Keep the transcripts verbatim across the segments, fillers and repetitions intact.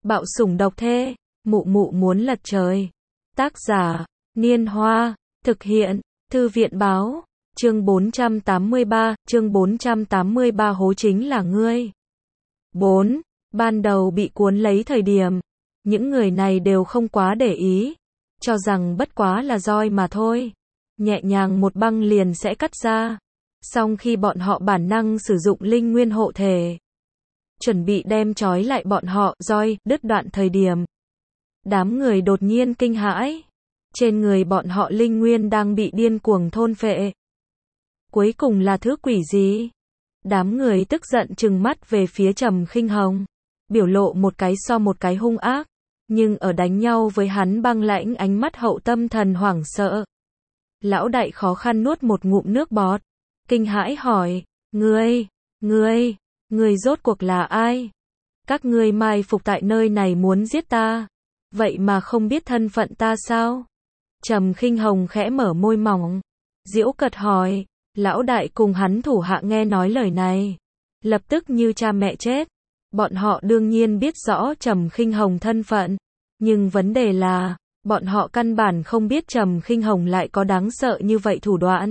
Bạo sủng độc thê, mụ mụ muốn lật trời. Tác giả, Niên Hoa, thực hiện, Thư viện báo, chương bốn trăm tám mươi ba, chương bốn trăm tám mươi ba hố chính là ngươi. bốn. Ban đầu bị cuốn lấy thời điểm, những người này đều không quá để ý, cho rằng bất quá là roi mà thôi. Nhẹ nhàng một băng liền sẽ cắt ra. Song khi bọn họ bản năng sử dụng linh nguyên hộ thể, chuẩn bị đem trói lại bọn họ, roi đứt đoạn thời điểm, đám người đột nhiên kinh hãi. Trên người bọn họ linh nguyên đang bị điên cuồng thôn phệ. Cuối cùng là thứ quỷ gì? Đám người tức giận trừng mắt về phía Trầm Khinh Hồng, biểu lộ một cái so một cái hung ác, nhưng ở đánh nhau với hắn băng lãnh ánh mắt hậu tâm thần hoảng sợ. Lão đại khó khăn nuốt một ngụm nước bọt, kinh hãi hỏi, ngươi, ngươi, ngươi rốt cuộc là ai? Các ngươi mai phục tại nơi này muốn giết ta, vậy mà không biết thân phận ta sao? Trầm Khinh Hồng khẽ mở môi mỏng, giễu cợt hỏi. Lão đại cùng hắn thủ hạ nghe nói lời này, lập tức như cha mẹ chết. Bọn họ đương nhiên biết rõ Trầm Khinh Hồng thân phận, nhưng vấn đề là, bọn họ căn bản không biết Trầm Khinh Hồng lại có đáng sợ như vậy thủ đoạn.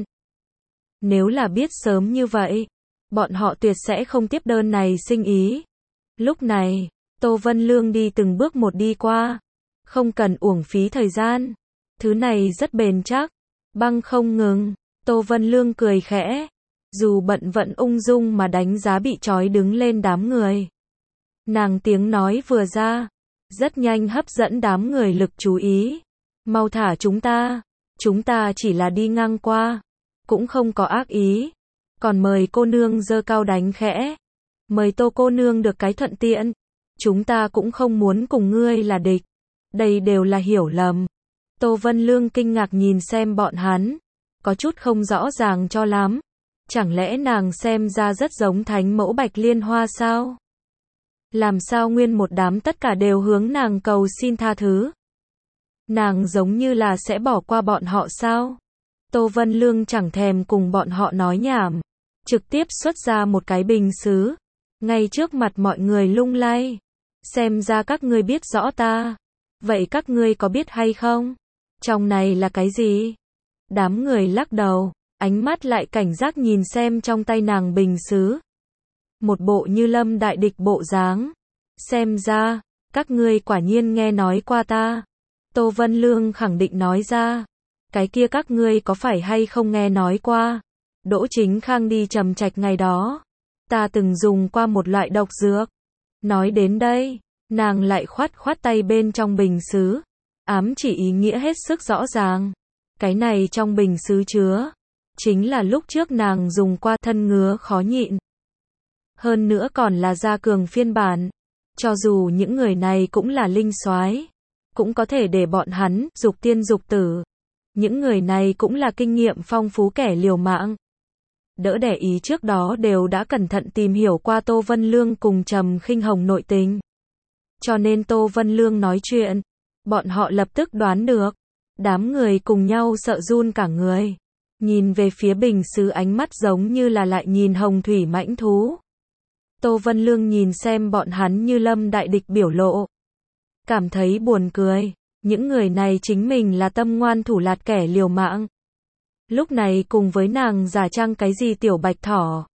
Nếu là biết sớm như vậy, bọn họ tuyệt sẽ không tiếp đơn này sinh ý. Lúc này, Tô Vân Lương đi từng bước một đi qua, không cần uổng phí thời gian. Thứ này rất bền chắc, băng không ngừng. Tô Vân Lương cười khẽ, dù bận vận ung dung mà đánh giá bị trói đứng lên đám người. Nàng tiếng nói vừa ra, rất nhanh hấp dẫn đám người lực chú ý. Mau thả chúng ta, chúng ta chỉ là đi ngang qua, cũng không có ác ý. Còn mời cô nương giơ cao đánh khẽ, mời Tô cô nương được cái thuận tiện. Chúng ta cũng không muốn cùng ngươi là địch, đây đều là hiểu lầm. Tô Vân Lương kinh ngạc nhìn xem bọn hắn, có chút không rõ ràng cho lắm. Chẳng lẽ nàng xem ra rất giống thánh mẫu Bạch Liên Hoa sao? Làm sao nguyên một đám tất cả đều hướng nàng cầu xin tha thứ? Nàng giống như là sẽ bỏ qua bọn họ sao? Tô Vân Lương chẳng thèm cùng bọn họ nói nhảm, trực tiếp xuất ra một cái bình sứ, ngay trước mặt mọi người lung lay. Xem ra các ngươi biết rõ ta. Vậy các ngươi có biết hay không? Trong này là cái gì? Đám người lắc đầu, ánh mắt lại cảnh giác nhìn xem trong tay nàng bình sứ. Một bộ như lâm đại địch bộ dáng. Xem ra, các ngươi quả nhiên nghe nói qua ta. Tô Vân Lương khẳng định nói ra. Cái kia các ngươi có phải hay không nghe nói qua? Đỗ Chính Khang đi Trầm Trạch ngày đó, ta từng dùng qua một loại độc dược. Nói đến đây, nàng lại khoát khoát tay bên trong bình sứ, ám chỉ ý nghĩa hết sức rõ ràng. Cái này trong bình sứ chứa, chính là lúc trước nàng dùng qua thân ngứa khó nhịn. Hơn nữa còn là gia cường phiên bản. Cho dù những người này cũng là linh soái, cũng có thể để bọn hắn dục tiên dục tử. Những người này cũng là kinh nghiệm phong phú kẻ liều mạng. Đỡ đẻ ý trước đó đều đã cẩn thận tìm hiểu qua Tô Vân Lương cùng Trầm Khinh Hồng nội tình. Cho nên Tô Vân Lương nói chuyện, bọn họ lập tức đoán được. Đám người cùng nhau sợ run cả người, nhìn về phía bình sứ ánh mắt giống như là lại nhìn hồng thủy mãnh thú. Tô Vân Lương nhìn xem bọn hắn như lâm đại địch biểu lộ, cảm thấy buồn cười. Những người này chính mình là tâm ngoan thủ lạt kẻ liều mạng. Lúc này cùng với nàng giả trang cái gì tiểu bạch thỏ.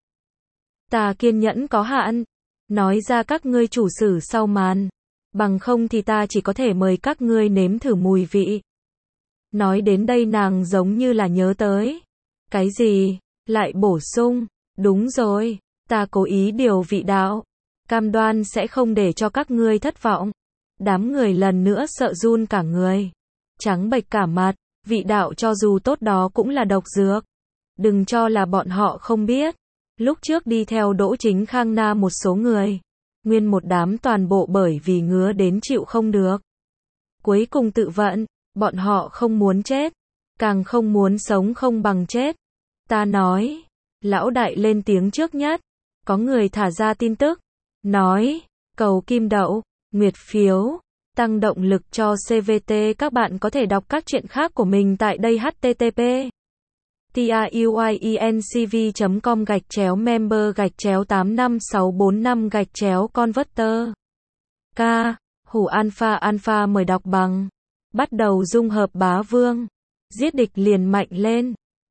Ta kiên nhẫn có hạn, nói ra các ngươi chủ sử sau màn, bằng không thì ta chỉ có thể mời các ngươi nếm thử mùi vị. Nói đến đây nàng giống như là nhớ tới. Cái gì? Lại bổ sung. Đúng rồi, ta cố ý điều vị đạo. Cam đoan sẽ không để cho các ngươi thất vọng. Đám người lần nữa sợ run cả người. Trắng bệch cả mặt, vị đạo cho dù tốt đó cũng là độc dược. Đừng cho là bọn họ không biết. Lúc trước đi theo Đỗ Chính Khang na một số người. Nguyên một đám toàn bộ bởi vì ngứa đến chịu không được. Cuối cùng tự vận. Bọn họ không muốn chết, càng không muốn sống không bằng chết. Ta nói, lão đại lên tiếng trước nhất. Có người thả ra tin tức, nói, cầu kim đậu, nguyệt phiếu, tăng động lực cho xê vê tê. Các bạn có thể đọc các chuyện khác của mình tại đây h t t p truyencv chấm com gạch chéo member gạch chéo tám năm sáu bốn năm gạch chéo converter. K. Hủ Alpha Alpha mời đọc bằng. Bắt đầu dung hợp bá vương. Giết địch liền mạnh lên.